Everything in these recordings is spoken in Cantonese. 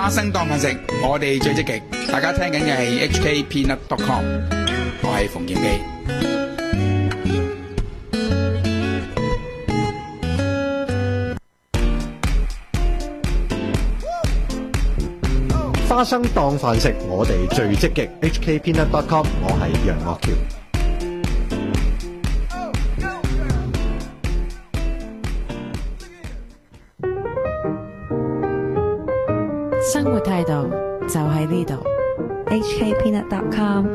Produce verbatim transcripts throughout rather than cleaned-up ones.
花生當飯食，我哋最積極。大家聽緊嘅係 H K Peanut dot com， 我係馮劍基。 花生當飯食，我哋最積極。H K Peanut dot com， 我係楊岳橋。 生活態度就喺呢度。 H K Peanut dot com。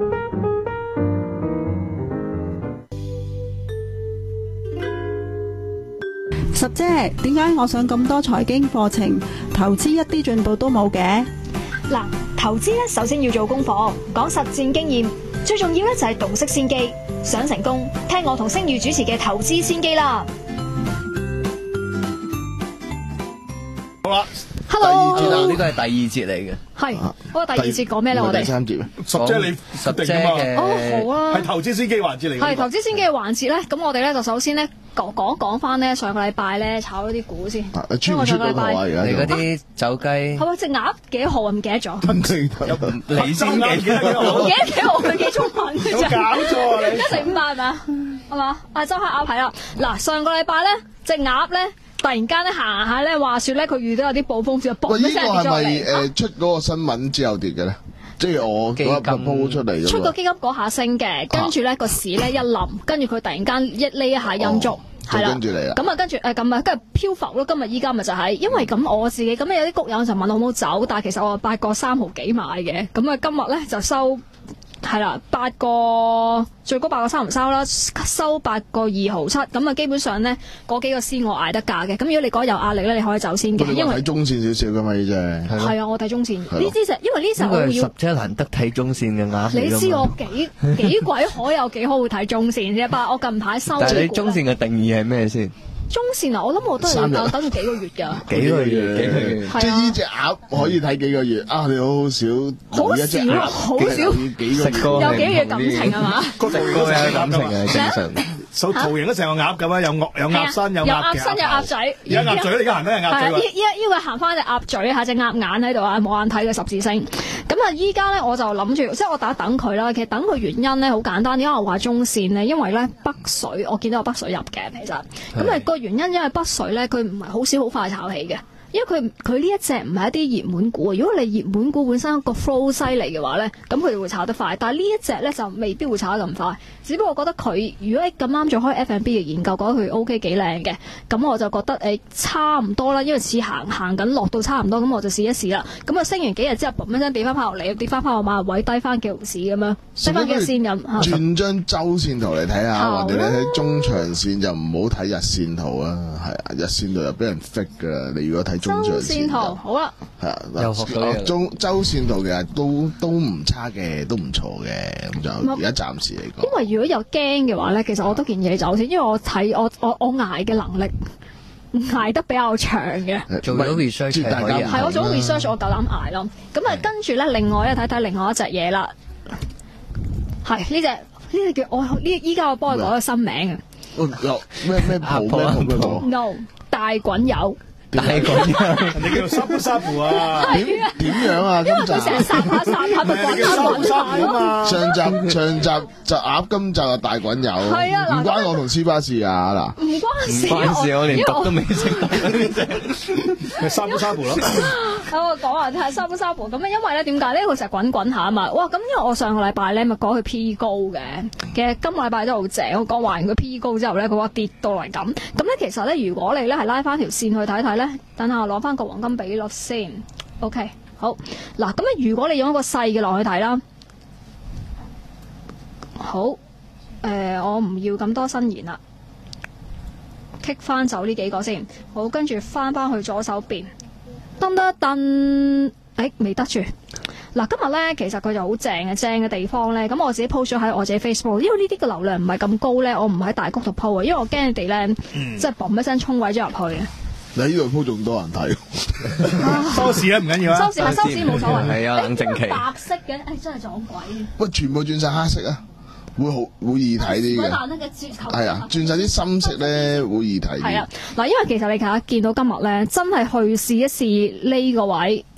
十姐，點解我上咁多財經課程，投資一啲進步都冇嘅？ 嗱，投資咧首先要做功課，講實戰經驗，最重要咧就係洞悉先機。想成功，聽我同星宇主持嘅投資先機啦。 好啦。 Hello， 第二節啦，呢個係第二節嚟嘅。 係，嗰個第二節講咩咧？我哋第三節，十姐你十姐嘅哦好啊， 係投資先機環節嚟嘅。 係投資先機嘅環節咧，咁我哋咧就首先咧講講講翻咧上個禮拜咧炒咗啲股先。 出唔出嗰個啊？而家你嗰啲走雞係咪隻鴨幾號啊？唔記得咗。 你先記幾號？ 唔記得幾號？佢幾中文嘅啫。 有搞錯啊！你一成五萬係嘛？係嘛？啊，周黑鴨係啦。嗱，上個禮拜咧隻鴨咧。突然間咧行下咧，話說咧佢遇到有啲暴風雪，嘣一聲跌咗嚟。喂，呢個係咪誒出嗰個新聞之後跌嘅咧？即係我嗰一鋪出嚟。出個基金嗰下升嘅，跟住咧個市咧一冧，跟住佢突然間一呢一下陰燭，係啦。跟住嚟啦。咁啊，跟住誒咁啊，跟住漂浮咯。今日依家咪就係，因為咁我自己咁有啲谷友就問我好唔好走，但係其實我八個三毫幾買嘅，咁啊今日咧就收。係啦，八個最高八個三唔收啦，收八個二毫七，咁啊基本上咧嗰幾個先我捱得價嘅，咁如果你覺得有壓力咧，你可以走先嘅，因為睇中線少少噶嘛呢隻，係啊，我睇中線呢支隻，因為呢隻我要十隻難得睇中線嘅鴨，你知我幾幾鬼可有幾可會睇中線啫？但係我近排收，但係你中線嘅定義係咩先？中線啊，我諗我都係要等佢幾個月㗎，幾個月，幾個月，即係呢隻鴨可以睇幾個月啊！你好少，好少，好少，食過有幾個月感情係嘛？食過有感情係正常。手圖形都成個鴨咁啊，有鴨有鴨身有鴨身有鴨嘴，而家鴨嘴你而家行緊係鴨嘴喎。依依依個行翻隻鴨嘴嚇，隻鴨眼喺度啊，冇眼睇嘅十字星。咁啊，依家咧我就諗住，即係我等一等佢啦。其實等佢原因咧好簡單，點解我話中線咧？因為咧北水，我見到有北水入嘅其實。咁啊個原因因為北水咧，佢唔係好少好快炒起嘅。因為佢佢呢一隻唔係一啲熱門股，如果你熱門股本身個 flow 犀利嘅話咧，咁佢哋會炒得快。但係呢一隻咧就未必會炒得咁快。只不過我覺得佢如果咁啱做開 F and B 嘅研究，覺得佢 O K 幾靚嘅，咁我就覺得誒、欸、差唔多啦。因為似行行緊落到差唔多，咁我就試一試啦。咁啊升完幾日之後，嘣一聲跌翻翻落嚟，跌翻翻我買位低翻幾毫市咁樣，低翻幾個線咁。轉張周線圖嚟睇下，或者你睇中長線就唔好睇日線圖啊。係啊，日線圖又俾人 fit 噶啦。你如果睇中長線圖好啦，係啊，又學到嘢。中周線圖其實都都唔差嘅，都唔錯嘅，咁就而家暫時嚟講。因為如果有驚嘅話咧，其實我都建議你走先，因為我睇我我我捱嘅能力捱得比較長嘅。做咗 research 係係我做咗 research，我夠膽捱咯。咁啊，跟住咧，另外咧睇睇另外一隻嘢啦，係呢隻呢隻叫我呢依家我幫佢改個新名啊。咩咩泡咩泡咩泡 ？No 大滾油。大滾油，人哋叫做沙布沙布啊！點點樣啊？因為佢成日殺下殺下，咪滾下滾下咯。上集上集就鴨，今集就大滾油。係啊，唔關我同斯巴事啊嗱。唔關事，唔關事，我連讀都未識讀呢隻。係沙布沙布咯。我講話係沙布沙布咁啊，因為咧點解咧？佢成日滾滾下啊嘛。哇！咁因為我上個禮拜咧咪講佢 P 高嘅，其實今個禮拜都好正。我講完佢 P 高之後咧，佢話跌到嚟咁。咁咧其實咧，如果你咧係拉翻條線去睇睇。等下我攞翻個黃金比率先 ，OK， 好嗱，咁咧如果你用一個細嘅落去睇啦，好，誒、呃，我唔要咁多新言啦 ，kick 翻走呢幾個先，好，跟住翻翻去左手邊，噔噔噔，誒，未得住。嗱，今日咧其實佢就好正嘅，正嘅地方咧，咁我自己 post 咗喺我自己 Facebook，因為呢啲嘅流量唔係咁高咧，我唔喺大谷度 post 啊，因為我驚你哋咧，即係嘣一聲衝位咗入去。你呢度鋪仲多人睇，收視咧唔緊要啊，收視係收視冇所謂，係啊，冷靜期。白色嘅，誒真係撞鬼嘅。喂，全部轉晒黑色啊，會好會易睇啲嘅。係啊，轉晒啲深色咧會易睇啲。係啊，嗱，因為其實你睇下見到今日咧，真係去試一試呢個位，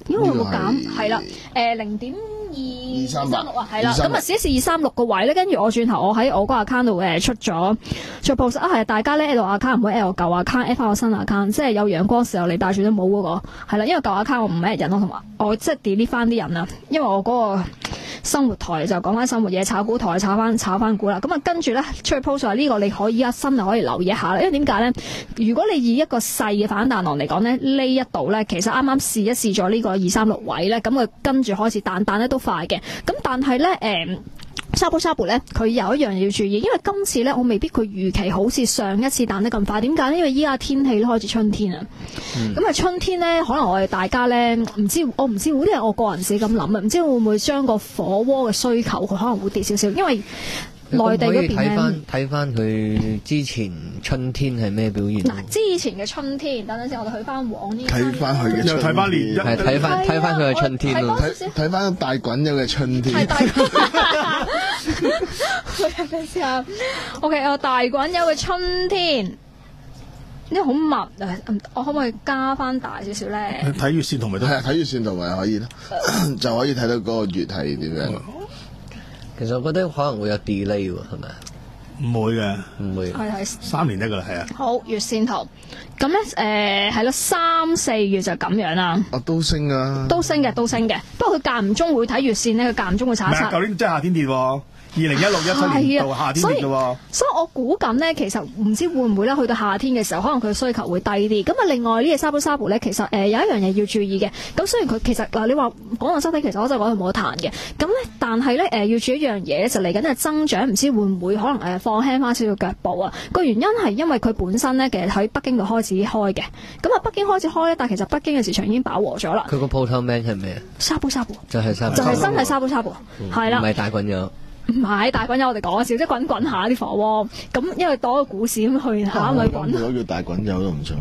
因為佢冇呢減， 個係係啦，誒零點二三三六啊，係啦， 二三六咁啊試一試二三六個位咧，跟住我轉頭我喺我嗰個 account 度誒出咗出 post 啊，係大家咧 L account 唔好 L 舊 account，add 翻我新 account，即係有陽光時候你戴住都冇嗰個，係啦，因為舊 account 我唔 add 人咯，同埋我即係 delete 翻啲人啊，因為我嗰個生活台就講翻生活嘢，炒股台炒翻炒翻股啦，咁啊跟住咧出去 post 話呢個你可以一新就可以留意一下啦，因為點解咧？如果你以一個細嘅反彈浪嚟講咧，呢一度咧其實啱啱試一試咗呢個二三六位咧，咁佢跟住開始彈彈咧都快嘅，咁但係咧誒。沙布沙布咧，佢有一樣要注意，因為今次咧我未必佢預期好似上一次彈得咁快。點解？因為依家天氣都開始春天啊。咁啊、嗯、春天咧，可能我哋大家咧唔知，我唔知，好啲係我個人自己咁諗啊，唔知會唔會將個火鍋嘅需求佢可能會跌少少，因為內地嗰邊睇翻睇翻佢之前春天係咩表現？ 嗱，之前嘅春天，等陣先，我哋去翻往呢。 睇翻佢嘅， 又睇翻年， 係睇翻睇翻佢嘅春天咯。 睇睇翻大滾友嘅春天。 係大滾。我睇先啊。O K， 我大滾友嘅春天，呢個好密啊！我可唔可以加翻大少少咧？ 睇月線圖咪都係啊，睇月線圖咪可以咯，就可以睇到嗰個月係點樣。 其實我覺得可能會有 delay 喎，係咪？ 唔會嘅， 唔會。 係係三年得噶啦，係啊。 好，月線圖，咁咧誒係咯，三四月就咁樣啦。 啊，都升啊！ 都升嘅，都升嘅。不過佢間唔中會睇月線咧，佢間唔中會查一查。 唔係，舊年真係夏天跌喎。二零一六一七年度夏天跌嘅喎， 所以我估緊咧，其實唔知會唔會咧，去到夏天嘅時候，可能佢需求會低啲。咁啊，另外呢隻沙布沙布咧，其實誒、呃、有一樣嘢要注意嘅。咁雖然佢其實嗱，你話講到身體，其實我真係講佢冇得彈嘅。咁咧，但係咧誒要注意一樣嘢，就嚟緊嘅增長，唔知會唔會可能誒放輕翻少少腳步啊？個原因係因為佢本身咧，其實喺北京度開始開嘅。咁啊，北京開始開咧，但係其實北京嘅市場已經飽和咗啦。 佢個鋪頭名係咩啊？ 沙布沙布就係沙布， 就係真係沙布沙布，係啦、 嗯，唔係大滾友。 唔係大滾友，我哋講笑，即係滾滾下啲火鍋。咁因為當個股市咁去下咪滾。 如果叫大滾友都唔錯。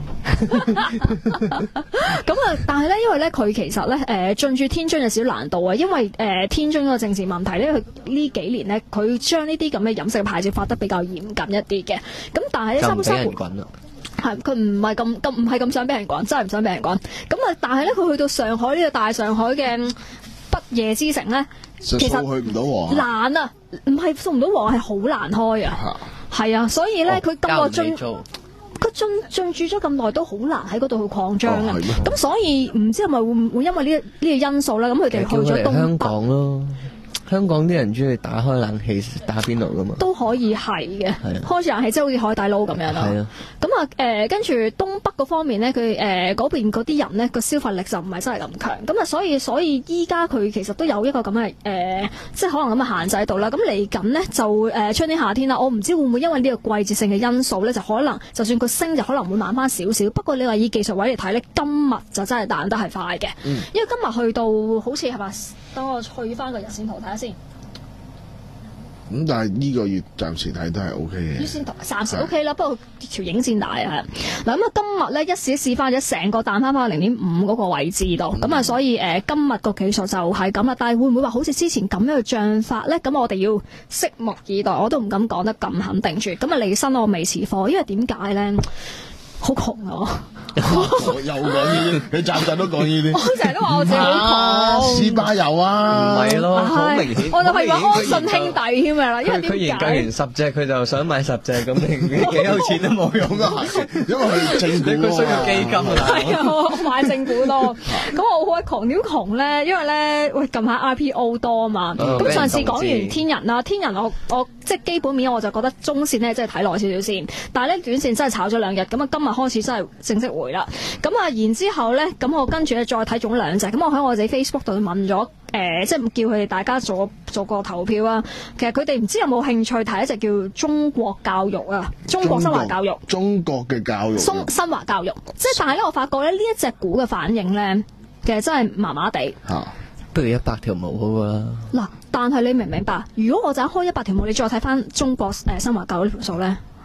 咁啊，但係咧，因為咧佢其實咧誒進駐天津有少少難度啊，因為誒、呃、天津嗰個政治問題咧，佢呢幾年咧佢將呢啲咁嘅飲食牌照發得比較嚴謹一啲嘅。咁但係咧沙布沙布係佢唔係咁咁唔係咁想俾人滾，真係唔想俾人滾。咁啊，但係咧佢去到上海呢個大上海嘅不夜之城咧。其實去唔到黃難啊，唔係送唔到黃係好難開啊，係啊，所以咧佢咁個進佢進進駐咗咁耐都好難喺嗰度去擴張啊，咁、哦、所以唔知係咪會唔會因為呢呢個因素咧，咁佢哋去咗東北香港咯。香港啲人中意打開冷氣打邊爐噶嘛，都可以係嘅， 啊、 開住冷氣即係好似海底撈咁樣啦。咁啊誒，跟住東北嗰方面咧，佢誒嗰邊嗰啲人咧個消費力就唔係真係咁強，咁啊所以所以依家佢其實都有一個咁嘅誒，即係可能咁嘅限制度啦。咁嚟緊咧就誒、呃、春天夏天啦，我唔知會唔會因為呢個季節性嘅因素咧，就可能就算佢升就可能會慢翻少少。不過你話以技術位嚟睇咧，今日就真係彈得係快嘅，嗯、因為今日去到好似係咪？等我去翻個日線圖睇下先。 咁、嗯、但係呢個月暫時睇都係 O K 嘅。 日線圖暫時 O K 啦，不過條影線大啊。嗱咁啊，今日咧一試一試翻咗成個彈翻翻零點五嗰個位置度，咁啊、嗯，所以誒、呃、今日個技術就係咁啦。但係會唔會話好似之前咁樣嘅漲法咧？咁我哋要拭目以待，我都唔敢講得咁肯定住。咁啊，離身我未持貨，因為點解咧？好窮啊！ 又講呢啲，佢集集都講呢啲。 我成日都話我自己好窮。 斯巴有啊， 唔係咯，好明顯。 我就係話安信兄弟添㗎啦，因為點解？ 佢研究完十隻，佢就想買十隻，咁你幾有錢都冇用啊！ 因為佢正股佢需要基金啊。 係啊，我買正股多。咁我好鬼窮，點窮咧？因為咧，喂，近排 I P O 多啊嘛。咁上次講完天人啦，天人我我即係基本面我就覺得中線咧，即係睇耐少少先。但係咧短線真係炒咗兩日，咁啊今日開始真係正式回啦。咁啊，然之後咧，咁我跟住咧再睇中兩隻。咁我喺我自己 Facebook 度問咗，誒、呃，即係叫佢哋大家做做個投票啊。其實佢哋唔知有冇興趣睇一隻叫中國教育啊，中國新華教育， 中國嘅教育， 新新華教育。即係但係咧，我發覺咧呢一隻股嘅反應咧，其實真係麻麻地。 嚇，不如一百條毛好過啦。嗱， 但係你明唔明白？如果我就開一百條毛，你再睇翻中國誒、呃、新華教育呢條數咧？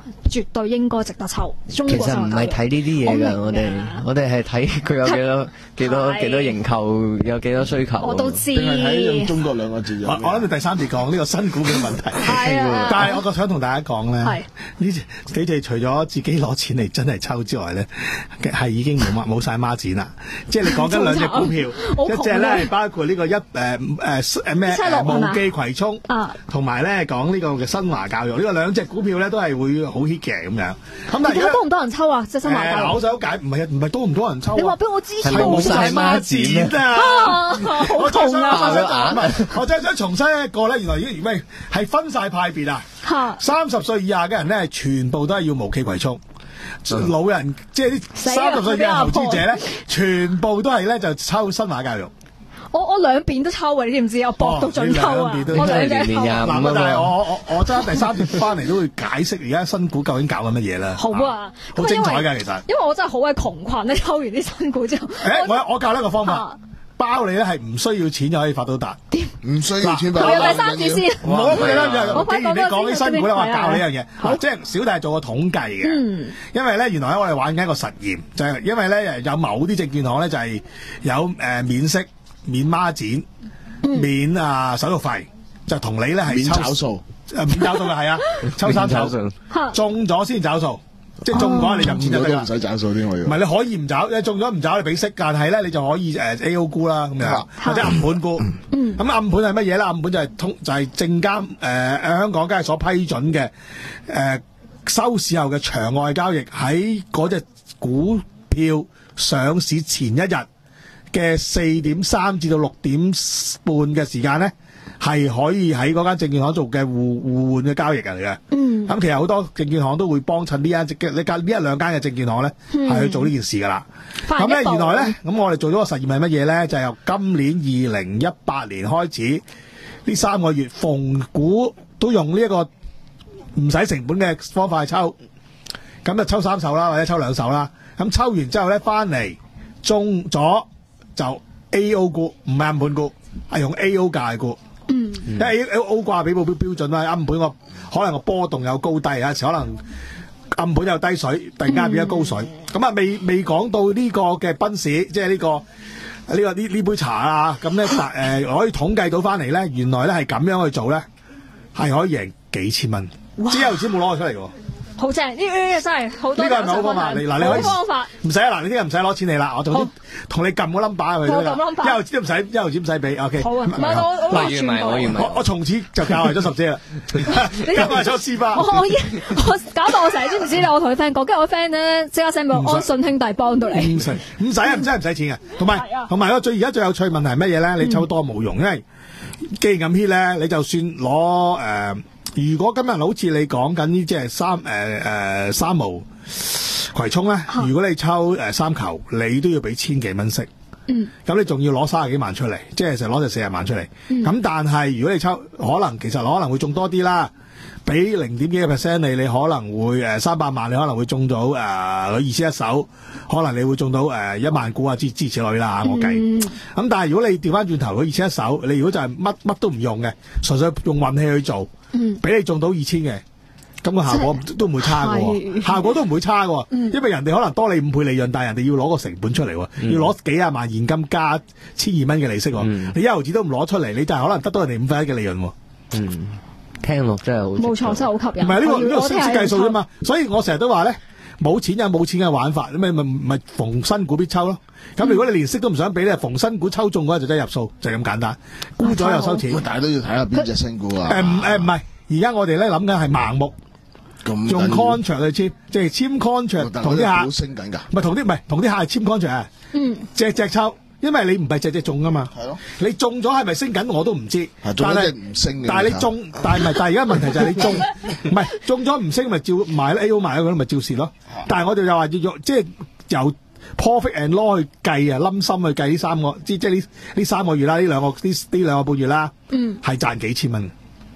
絕對應該值得抽。中國其實唔係睇呢啲嘢㗎，我哋我哋係睇佢有幾多幾多幾多認購，有幾多需求。 我都知。 定係睇用中國兩個字。 我我諗住第三節講呢個新股嘅問題。但係我想同大家講咧，呢幾隻除咗自己攞錢嚟真係抽之外咧，係已經冇乜冇曬孖展啦。即係你講緊兩隻股票，一隻咧係包括呢個一誒誒誒咩無記葵涌，同埋咧講呢個嘅新華教育，呢個兩隻股票咧都係會好 hit 嘅咁樣。咁但係而家多唔多人抽啊？即係新華教育。 我想解唔係唔係多唔多人抽？ 你話俾我知先。 係冇曬孖展啊！ 好痛啊！我真係想重申一個咧，原來已經喂係分晒派別啊！三十歲以下嘅人咧，全部都係要無記葵涌。老人即係啲三十歲以下投資者咧，全部都係咧就抽新華教育。 我我兩邊都抽啊！你知唔知？我搏到盡抽啊！我兩隻抽。 嗱，但係我我我揸第三節翻嚟都會解釋而家新股究竟搞緊乜嘢啦。 好啊， 好精彩㗎其實。 因為我真係好鬼窮困咧，抽完啲新股之後。誒， 我我教呢個方法。包你咧係唔需要錢就可以發到達， 唔需要錢。 我有第三節先， 唔好佢啦。既然你講起新股咧，我教呢樣嘢，即係小弟係做過統計嘅。因為咧，原來咧我哋玩緊一個實驗，就係因為咧有某啲證券行咧就係有誒免息、免孖展、免啊手續費，就同你咧係免找數， 誒免找數嘅係啊，抽三手，中咗先找數。即係中咗你就唔就得啦， 唔使找數添我要。 唔係你可以唔找，你中咗唔找你俾息，但係咧你就可以誒 A O 沽啦咁樣，或者暗盤沽。咁暗盤係乜嘢咧？暗盤就係通就係證監誒誒香港交易所批准嘅誒收市後嘅場外交易，喺嗰隻股票上市前一日嘅四點三至到六點半嘅時間咧，係可以喺嗰間證券行做嘅互互換嘅交易嚟嘅。嗯，咁其實好多證券行都會幫襯呢間嘅呢間呢一兩間嘅證券行咧，係、嗯、去做呢件事噶啦。咁咧原來咧，咁我哋做咗個實驗係乜嘢咧？就係、由今年二零一八年開始，呢三個月逢股都用呢一個唔使成本嘅方法去抽，咁就抽三手啦，或者抽兩手啦。咁抽完之後咧，翻嚟中咗就 A O 股，唔係暗盤股，係用 A O 價股。嗯，因為 A O 掛比報標標準啦，暗盤個可能個波動有高低，有時可能暗盤有低水，突然間變咗高水。咁啊、嗯，未未講到呢個嘅賓士，即係呢、這個呢、這個呢呢杯茶啊，咁咧誒可以統計到翻嚟咧，原來咧係咁樣去做咧，係可以贏幾千蚊，之後先冇攞佢出嚟嘅。 好正，呢呢真係好多。 呢個係咪好方法？你嗱你可以方法唔使啊！嗱，你聽日唔使攞錢你啦，我總之同你撳個 number 去。 我撳 number， 一毫子都唔使，一毫子唔使俾。O K。 好啊，唔係我我完全我我從此就教壞咗十姐啦，教壞咗師爸。 我我我搞到我成日知唔知咧？我同佢 friend 講，跟住我 friend 咧即刻 send 俾我安信兄弟幫到你。唔使唔使啊！真係唔使錢嘅。同埋同埋個最而家最有趣問題係乜嘢咧？你抽多冇用，因為既然咁 hit 咧，你就算攞誒。如果今日好似你講緊呢，即係三誒誒三毛葵涌咧，如果你抽誒、呃、三球，你都要俾千幾蚊息。嗯，咁你仲要攞三十幾萬出嚟，即係成攞就四十萬出嚟。咁、嗯、但係如果你抽，可能其實可能會中多啲啦，俾零點幾個 percent 你，你可能會誒三百萬，你可能會中到誒二千一手，可能你會中到誒一萬股啊之之類啦，我計。咁、嗯、但係如果你調翻轉頭，佢二千一手，你如果就係乜乜都唔用嘅，純粹用運氣去做。嗯，俾你中到二千嘅，咁個效果都唔會差嘅，效果都唔會差嘅，嗯、因為人哋可能多你五倍利潤，但係人哋要攞個成本出嚟，嗯、要攞幾廿萬現金加千二蚊嘅利息，嗯、你一毫子都唔攞出嚟，你就係可能得到人哋五分一嘅利潤。 嗯，聽落真係好， 冇錯，真係好吸引。 唔係呢個呢、呢個識計數啫嘛，所以我成日都話咧，冇錢有冇錢嘅玩法，咪咪咪逢新股必抽咯。咁如果你連息都唔想俾咧，逢新股抽中嗰日就真係入數，就係咁簡單。沽咗又收錢。 但係都要睇下邊隻新股啊。 誒唔誒唔係，而家我哋咧諗緊係盲目，用 contract 去簽，即係簽 contract 同啲客升緊㗎。 唔係同啲唔係同啲客係簽 contract 啊。嗯。隻隻抽，因為你唔係隻隻中㗎嘛。係咯。你中咗係咪升緊我都唔知。 係中咗唔升嘅。 但係你中，但係唔係？但係而家問題就係你中，唔係中咗唔升咪照賣 A O 賣咗佢咪照蝕咯。但係我哋又話要用即係由 profit and loss 去計啊，冧心去計呢三個，即即係呢呢三個月啦，呢兩個呢呢兩個半月啦，嗯，係賺幾千蚊。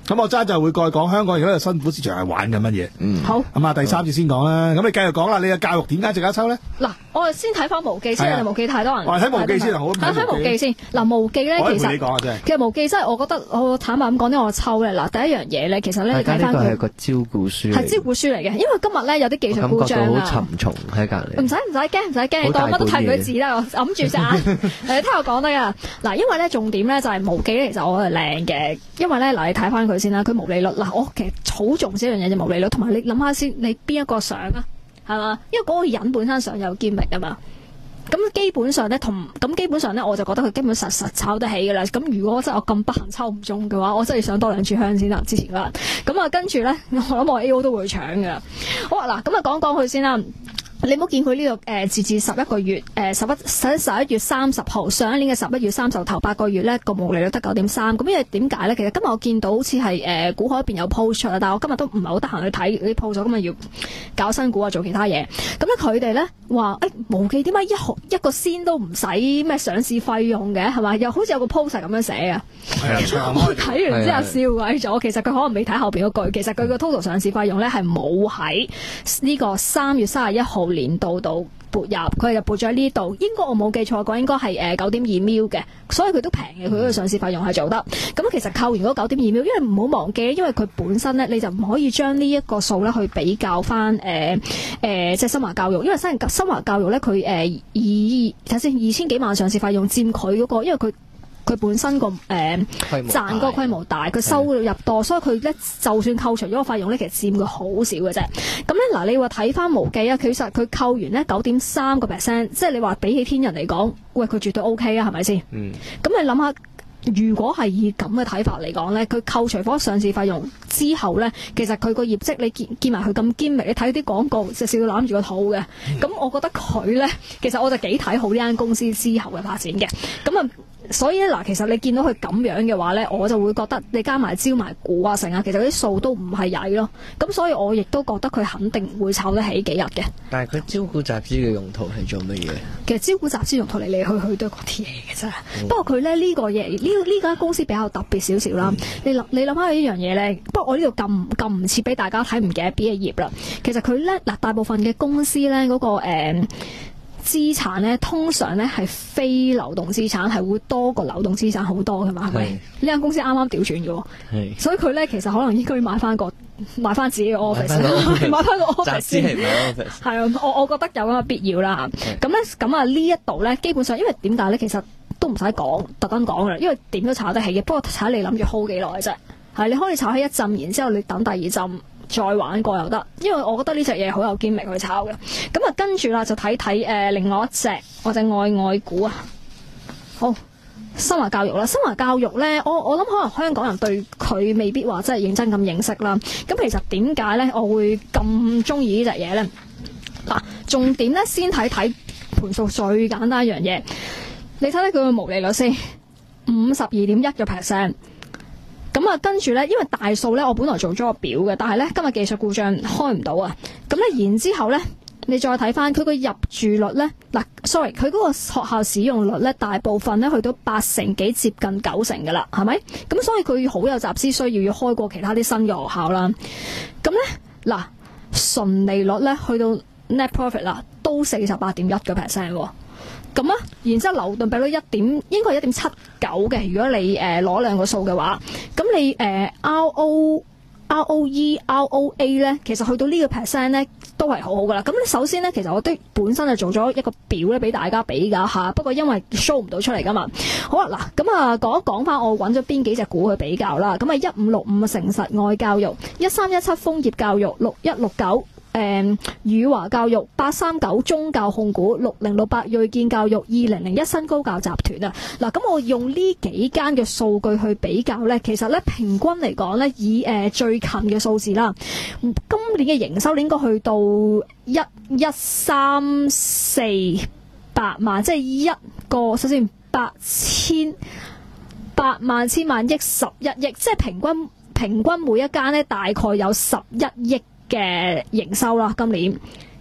咁我真係就會過去講香港而家嘅辛苦市場係玩緊乜嘢。 嗯， 好。 咁啊，第三節先講啦。咁你繼續講啦。你嘅教育點解值得抽咧？ 嗱，我哋先睇翻無記先， 係啊無記太多人。 我哋睇無記先好。 睇睇無記先。嗱，無記咧我其實陪你講啊，真係。 其實無記真係我覺得我坦白咁講咧，我抽咧嗱第一樣嘢咧，其實咧你睇翻佢呢個係個招股書嚟嘅， 係招股書嚟嘅，因為今日咧有啲技術故障啊。 我感覺到好沉重喺隔離。 唔使唔使驚，唔使驚，你當乜都睇唔到字啦，我揞住隻眼。誒，聽我講得噶。嗱，因為咧重點咧就係無記咧，其實我係靚嘅，因為咧嗱，你睇翻佢先啦，佢毛利率嗱，我其實好重視一樣嘢就毛利率，同埋你諗下先，你邊一個相啊，係嘛？因為嗰個人本身上有堅力啊嘛。咁基本上咧，同咁基本上咧，我就覺得佢基本實實炒得起㗎啦。咁如果真係我咁不幸抽唔中嘅話，我真係想多兩炷香先啦。之前嗰日，咁啊跟住咧，我諗我 A O 都會搶㗎。好啊，嗱，咁啊講講佢先啦。你唔好見佢呢、這個誒截至十一個月誒十一十十一月三十號上一年嘅十一月三十號頭八個月咧個毛利率得九點三，咁因為點解咧？其實今日我見到好似係誒股海入邊有 post 出啦，但係我今日都唔係好得閒去睇啲 post，咁啊要搞新股啊做其他嘢。咁咧佢哋咧話誒無記點解一毫一個仙都唔使咩上市費用嘅係嘛？又好似有個 post 係咁樣寫啊。係啊，我睇完之後笑鬼咗。其實佢可能未睇後邊嗰句，其實佢個 total 上市費用咧係冇喺呢個三月三十一號年度度撥入，佢就撥咗喺呢度。應該我冇記錯嘅話，應該係誒九點二 mil 嘅，所以佢都平嘅。佢嗰個上市費用係做得。咁其實扣完嗰九點二 mil，因為唔好忘記，因為佢本身咧你就唔可以將呢一個數咧去比較翻誒誒即係新華教育，因為新新華教育咧佢誒二睇先二千幾萬上市費用佔佢嗰個，因為佢。佢本身個誒、呃、賺嗰個規模大，佢收入多，所以佢咧就算扣除咗個費用咧，其實佔佢好少嘅啫。咁咧嗱，你話睇翻無記啊，其實佢扣完咧九點三個 percent，即係你話比起天人嚟講，喂佢絕對 O K 啊，係咪先？嗯。咁你諗下，如果係以咁嘅睇法嚟講咧，佢扣除咗上市費用之後咧，其實佢個業績你見見埋佢咁堅明，你睇啲廣告就笑到攬住個肚嘅。咁、嗯、我覺得佢咧，其實我就幾睇好呢間公司之後嘅發展嘅。咁啊。所以咧嗱，其實你見到佢咁樣嘅話咧，我就會覺得你加埋招埋股啊成啊，其實啲數都唔係曳咯。咁所以我亦都覺得佢肯定會炒得起幾日嘅。 但係佢招股集資嘅用途係做乜嘢？ 其實招股集資用途嚟嚟去去都係嗰啲嘢嘅啫。嗯、不過佢咧呢、呢個嘢呢呢間公司比較特別少少啦。你諗你諗下呢樣嘢咧，不過我呢度撳撳唔切俾大家睇，唔記得邊一頁啦。其實佢咧嗱，大部分嘅公司咧嗰、嗰個誒。呃資產咧通常咧係非流動資產，係會多過流動資產好多㗎嘛，係咪？呢間公司啱啱調轉嘅喎，所以佢咧其實可能應該買翻個買翻自己嘅 office， 買翻個 office 先。集資係買 office。係啊，我我覺得有咁嘅必要啦。咁咧咁啊呢一度咧，基本上因為點解咧？其實都唔使講，特登講嘅，因為點都炒得起嘅。不過睇你諗住 hold 幾耐啫。係你可以炒起一陣，然之後你等第二陣。再玩過又得，因為我覺得呢隻嘢好有堅力去炒嘅。咁啊，跟住啦就睇睇誒另外一隻我隻愛愛股啊。好，新華教育啦，新華教育咧，我我諗可能香港人對佢未必話真係認真咁認識啦。咁其實點解咧我會咁中意呢隻嘢咧？嗱，重點咧先睇睇盤數最簡單一樣嘢，你睇睇佢嘅毛利率先，五十二點一個 percent。咁啊，跟住咧，因為大數咧，我本來做咗個表嘅，但係咧今日技術故障開唔到啊。咁咧，然之後咧，你再睇翻佢個入住率咧，嗱 ，sorry，佢嗰個學校使用率咧，大部分咧去到八成幾，接近九成噶啦，係咪？咁所以佢好有集資需要，要開過其他啲新嘅學校啦。咁咧，嗱，純利率咧去到 net profit 啦，都四十八點一個 percent 喎。咁啊，然之後流動比率一點，應該係一點七九嘅。如果你誒攞、呃、兩個數嘅話，咁你誒、呃、R O R O E R O A 咧，其實去到呢個 percent 咧都係好好噶啦。咁首先咧，其實我都本身係做咗一個表咧俾大家比較下，不過因為 show 唔到出嚟噶嘛。好啊，嗱，咁啊講一講翻我揾咗邊幾隻股去比較啦。咁啊，一五六五誠實愛教育，一三一七楓葉教育，六一六九。誒宇華教育，八三九中教控股，六零六八睿見教育，二零零一新高教集團啊。嗱，咁我用呢幾間嘅數據去比較咧，其實咧平均嚟講咧，以誒、呃、最近嘅數字啦，今年嘅營收應該去到一一三四八萬，即係一個首先八千八萬千萬億十一億，即係平均平均每一間咧大概有十一億嘅營收啦，今年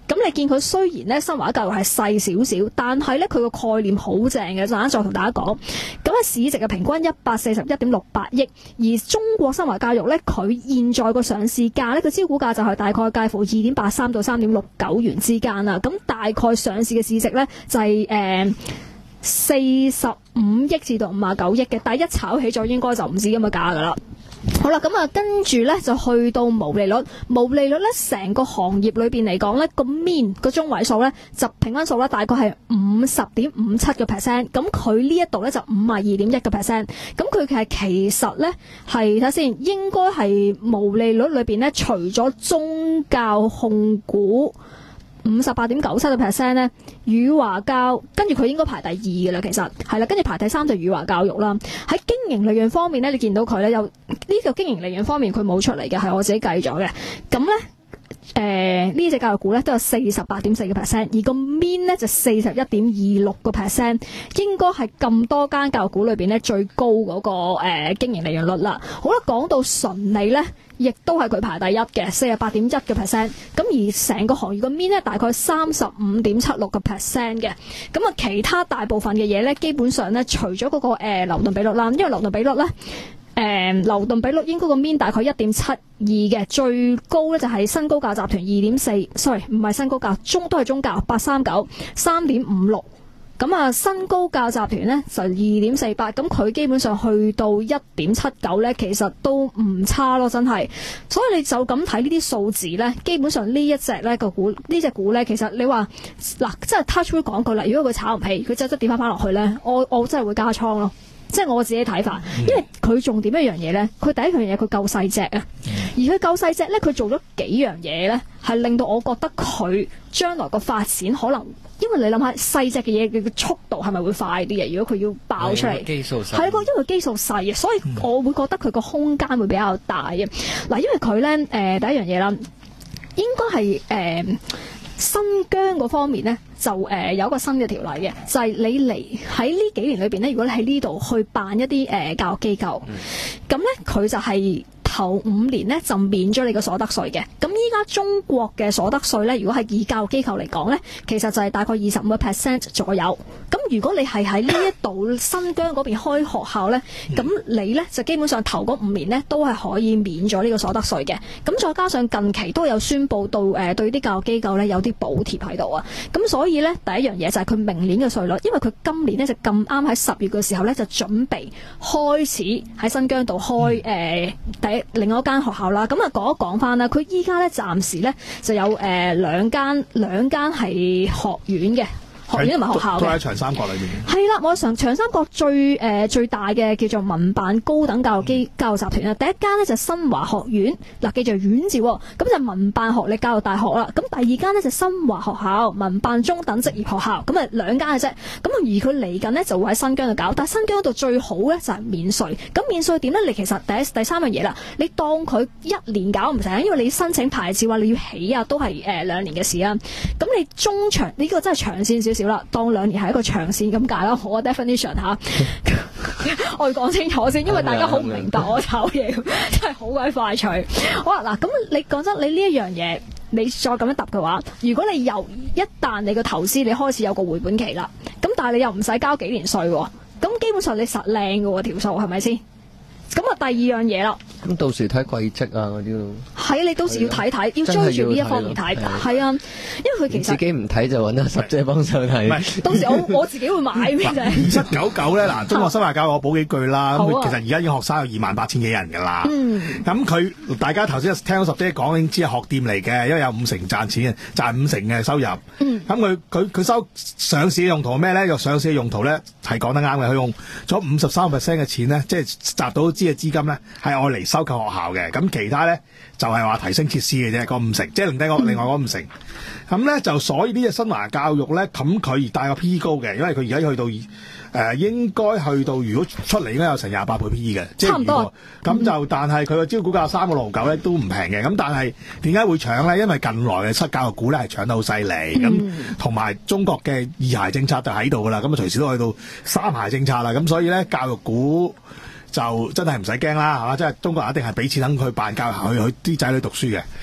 咁你見佢雖然咧新華教育係細少少，但係咧佢個概念好正嘅，陣間再同大家講。咁啊市值嘅平均一百四十一點六八億，而中國新華教育咧佢現在個上市價咧個招股價就係大概介乎二點八三到三點六九元之間啦。咁大概上市嘅市值咧就係誒四十五億至到五十九億嘅，但係一炒起咗應該就唔止咁嘅價噶啦。好啦，咁啊，跟住咧就去到毛利率，毛利率咧成個行業裏邊嚟講咧個 mean 個中位數咧就平均數咧大概係五十點五七個 percent， 咁佢呢一度咧就五十二點一個 percent， 咁佢係其實咧係睇下先，應該係毛利率裏邊咧除咗中教控股五十八點九七個 percent 咧，宇華教跟住佢應該排第二嘅啦，其實係啦，跟住排第三就宇華教育啦。喺經營利潤方面咧，你見到佢咧有呢、這個經營利潤方面佢冇出嚟嘅，係我自己計咗嘅。咁咧誒呢隻教育股咧都有四十八點四個 percent， 而個 mean 咧就四十一點二六個 percent， 應該係咁多間教育股裏邊咧最高嗰、那個誒、呃、經營利潤率啦。好啦，講到純利咧，亦都係佢排第一嘅，四十八點一嘅 percent。咁而成個行業個 mean 咧，大概三十五點七六個 percent 嘅。咁啊，其他大部分嘅嘢咧，基本上咧，除咗嗰、那個誒、呃、流動比率啦，因為流動比率咧，誒、呃、流動比率應該個 mean 大概一點七二嘅，最高咧就係新高教集團二點四，sorry 唔係新高教，中都係中教八三九三點五六。咁啊，新高教集團咧就二點四八，咁佢基本上去到一點七九咧，其實都唔差咯，真係。所以你就咁睇呢啲數字咧，基本上呢一隻咧個股，呢隻股咧，其實你話嗱，即係 touch wood 講句啦，如果佢炒唔起，佢真係跌翻翻落去咧，我我真係會加倉咯。即係我自己睇法，因為佢重點一樣嘢咧，佢第一樣嘢佢夠細隻啊，而佢夠細隻咧，佢做咗幾樣嘢咧，係令到我覺得佢將來個發展可能，因為你諗下細隻嘅嘢嘅速度係咪會快啲啊？如果佢要爆出嚟，基數細係個，因為基數細啊，所以我會覺得佢個空間會比較大啊。嗱，因為佢咧誒第一樣嘢啦，應該係誒。呃新疆嗰方面咧，就誒、呃、有一個新嘅條例嘅，就係、是、你嚟喺呢幾年裏邊咧，如果你喺呢度去辦一啲誒、呃、教育機構，咁咧佢就係、是。頭五年咧就免咗你個所得稅嘅，咁依家中國嘅所得稅咧，如果係以教育機構嚟講咧，其實就係大概二十五個 percent 左右。咁如果你係喺呢一度新疆嗰邊開學校咧，咁你咧就基本上頭嗰五年咧都係可以免咗呢個所得稅嘅。咁再加上近期都有宣布到誒、呃、對啲教育機構咧有啲補貼喺度啊。咁所以咧第一樣嘢就係佢明年嘅稅率，因為佢今年咧就咁啱喺十月嘅時候咧就準備開始喺新疆度開誒、呃、第一。另外一間學校啦，咁啊講一講翻啦，佢依家咧暫時咧就有誒、呃、兩間兩間係學院嘅。學院同埋學校嘅，都喺長三角裏面。係啦，我上長三角最誒、呃、最大嘅叫做民辦高等教育機教育集團啦。第一間呢就新華學院，嗱記住院字，咁就民辦學歷教育大學啦。咁第二間呢就新華學校，民辦中等職業學校。咁啊兩間嘅啫。咁而佢嚟緊呢就會喺新疆度搞，但係新疆度最好咧就係免稅。咁免稅點咧？你其實第一第三樣嘢啦，你當佢一年搞唔成，因為你申請牌照啊，你要起啊，都係誒兩年嘅事啊。咁你中長呢、這個真係長線少少啦，當兩年係一個長線咁解啦。我 definition 吓，我要講清楚先，因為大家好唔明白我炒嘢，真係好鬼快脆。好啦，嗱，咁你講真，你呢一樣嘢，你再咁樣答嘅話，如果你由一旦你個投資你開始有個回本期啦，咁但係你又唔使交幾年稅，咁基本上你實靚嘅條數係咪先？咁啊，第二樣嘢啦。 咁到時睇季績啊嗰啲咯。係啊， 你到時要睇睇，要追住呢一方面睇。係啊，因為佢其實自己唔睇就揾阿十姐幫手睇。 到時我我自己會買咩啫？ 二七九九咧，嗱，中國新華教育我補幾句啦。咁其實而家已經學生有二萬八千幾人㗎啦。咁佢大家頭先聽到十姐講已經知係學店嚟嘅，因為有五成賺錢，賺五成嘅收入。咁佢佢佢收上市嘅用途係咩咧？用上市嘅用途咧係講得啱嘅，佢用咗五十三 percent 嘅錢咧，即係集到資嘅資金咧係愛嚟收購學校嘅。咁其他咧就係話提升設施嘅啫，嗰五成，即係另低嗰另外嗰五成。咁咧就所以呢隻新華教育咧，咁佢而帶個 P E 高嘅，因為佢而家去到誒、呃、應該去到如果出嚟應該有成廿八倍 P E 嘅，即係差唔多。咁就、嗯、但係佢個招股價三個六毫九咧都唔平嘅。咁但係點解會搶咧？因為近來嘅失教育股咧係搶得好犀利，咁同埋中國嘅二孩政策就喺度噶啦，咁啊隨時都去到三孩政策啦，咁所以咧教育股就真係唔使驚啦，係嘛？即係中國人一定係俾錢等佢辦教育，去去啲仔女讀書嘅。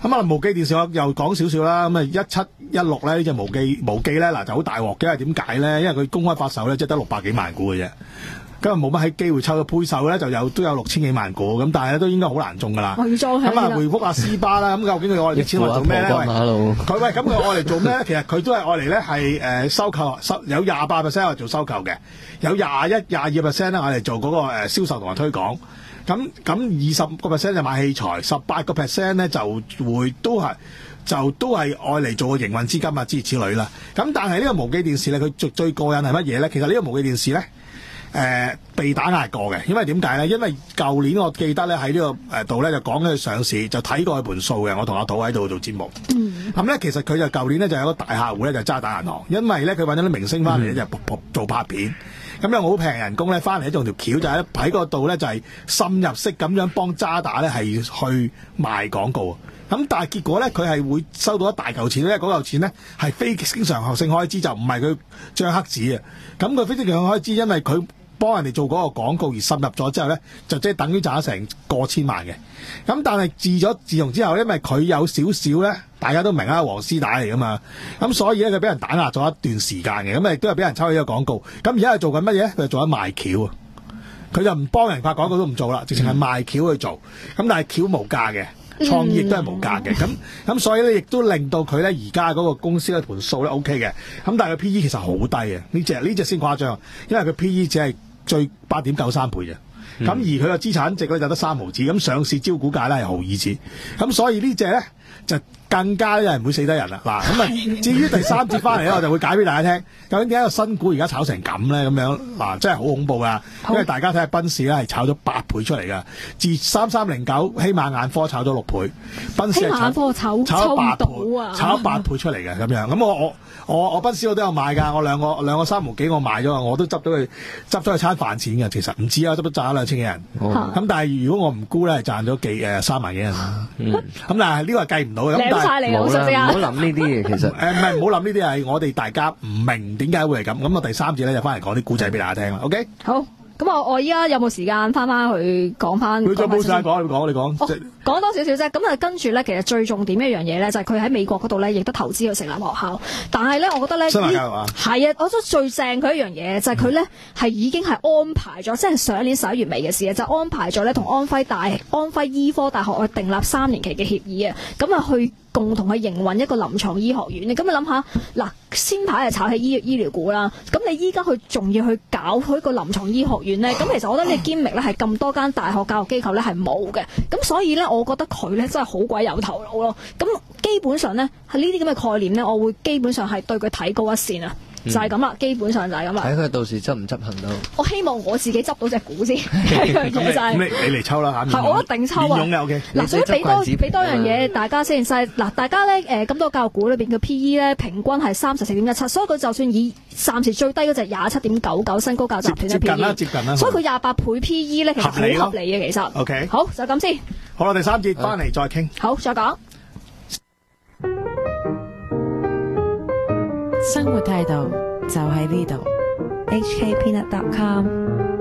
咁啊，無記電視我又講少少啦。咁啊，一七一六咧呢隻無記無記咧嗱就好大鑊嘅，點解咧？因為佢公開發售咧，即係得六百幾萬股嘅啫。咁啊冇乜喺機會抽到配售咧，就有都有六千幾萬股，咁但係都應該好難中噶啦。咁啊，回覆阿斯巴啦，咁究竟佢愛嚟錢嚟做咩咧？佢喂，咁佢愛嚟做咩咧？其實佢都係愛嚟咧係誒收購，收有廿八 percent 係做收購嘅，有廿一、廿二 percent 咧愛嚟做嗰個誒銷售同埋推廣。咁咁二十個 percent 就買器材，十八個 percent 咧就會都係就都係愛嚟做個營運資金啊，諸如此類啦。咁但係呢個無記電視咧，佢最最過癮係乜嘢咧？其實呢個無記電視咧。誒、呃、被打壓過嘅，因為點解咧？因為舊年我記得咧喺呢個誒度咧就講緊佢上市，就睇過佢盤數嘅。我同阿土喺度做節目。嗯。咁咧其實佢就舊年咧就有個大客戶咧就渣打銀行，因為咧佢揾咗啲明星翻嚟咧就做拍片，咁咧好平人工咧翻嚟用條橋就喺喺嗰度咧就係深入式咁樣幫渣打咧係去賣廣告。咁但係結果咧，佢係會收到一大嚿錢咧，嗰嚿錢咧係非經常性開支，就唔係佢張黑紙啊。咁佢非經常性開支，因為佢幫人哋做嗰個廣告而滲入咗之後咧，就即係等於賺咗成過千萬嘅。咁但係自咗自從之後，因為佢有少少咧，大家都明啊，黃絲帶嚟噶嘛。咁所以咧，佢俾人打壓咗一段時間嘅。咁亦都係俾人抽起咗廣告。咁而家係做緊乜嘢？佢係做緊賣橋啊！佢就唔幫人拍廣告都唔做啦，直情係賣橋去做。咁但係橋無價嘅。創意亦都係無價嘅，咁咁所以咧，亦都令到佢咧而家嗰個公司嘅盤數咧 OK 嘅，咁但係佢 P E 其實好低啊，呢隻呢隻先誇張，因為佢 P E 只係最八點九三倍嘅，咁、嗯、而佢嘅資產值咧就得三毫子，咁上市招股價咧係毫二子，咁所以呢隻咧就更加咧係唔會死得人啦。嗱，咁啊至於第三節翻嚟咧，我就會解俾大家聽，究竟點解個新股而家炒成咁咧？咁樣嗱，真係好恐怖噶，因為大家睇下賓士咧係炒咗八倍出嚟噶，自三三零九希瑪眼科炒咗六倍，賓士係炒炒咗八倍，炒咗八倍出嚟嘅咁樣。咁我我我我賓士我都有買㗎，我兩個兩個三毫幾我買咗，我都執到佢執咗佢餐飯錢嘅。其實唔知啊，執都賺咗兩千幾人。咁、哦、但係如果我唔沽咧，係賺咗幾誒三萬幾人。咁、嗯、但係呢個係計唔到嘅。冇啦，唔好諗呢啲嘢，其實誒唔係唔好諗呢啲係我哋大家唔明點解會係咁。咁我第三節咧就翻嚟講啲古仔俾大家聽啦。OK， 好。咁我我依家有冇時間翻翻去講翻？ 佢再冇時間講，你講你講。 講、哦、多少少啫。咁啊，跟住咧，其實最重點一樣嘢咧，就係佢喺美國嗰度咧，亦都投資去成立學校。但係咧，我覺得咧， 新華教育啊， 係啊，我覺得最正佢一樣嘢就係佢咧係已經係安排咗，即係上年十一月尾嘅事啊，就安排咗咧同安徽大安徽醫科大學去訂立三年期嘅協議啊，咁啊去共同去營運一個臨床醫學院。你咁你諗下，嗱，先排係炒起醫醫療股啦，咁你依家佢仲要去搞佢一個臨床醫學院咧，咁其實我覺得呢個 gimmick 咧係咁多間大學教育機構咧係冇嘅，咁所以咧，我覺得佢咧真係好鬼有頭腦咯。咁基本上咧係呢啲咁嘅概念咧，我會基本上係對佢睇高一線啊。就係咁啦，基本上就係咁啦。睇佢到時執唔執行到。 我希望我自己執到隻股先，呢樣嘢就係。 你你嚟抽啦嚇！ 係我一定抽啊！ 面勇嘅 OK。 嗱，所以俾多俾多樣嘢大家先。細嗱，大家咧誒咁多教育股裏邊嘅 P E 咧，平均係三十四點一七，所以佢就算以暫時最低嗰隻廿七點九九新高教集團嘅 P E， 接近啦，接近啦。 所以佢廿八倍 P E 咧，其實好合理嘅，其實。 OK。 好，就咁先。 好啦，第三節翻嚟再傾。 好，再講。 生活態度就喺呢度。 H K Peanut dot com